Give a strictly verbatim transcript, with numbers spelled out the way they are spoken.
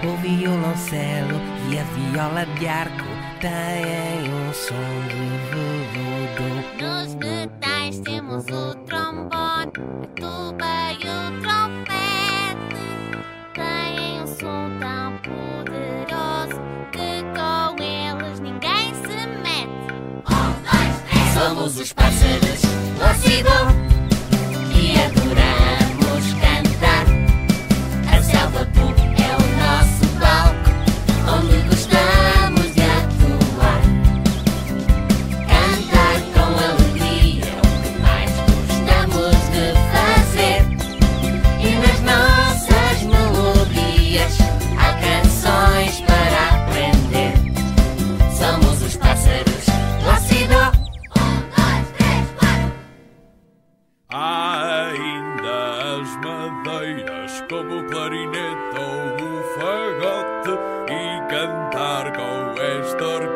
O violoncelo e a viola de arco têm um som de veludo. Nos metais temos o trombone, a tuba e o trompete. Têm um som tão poderoso que com eles ninguém se mete. Um, dois, três. Somos os pássaros Lócido e adoramos cantar. A selva pop é o nosso palco, onde gostamos de atuar. Cantar com alegria é o que mais gostamos de fazer. E nas nossas melodias há canções para aprender. Somos os pássaros Lócido. Um, dois, três, quatro. Há ainda as madeiras, como o clarinete ou o fagote, e cantar com esta orquestra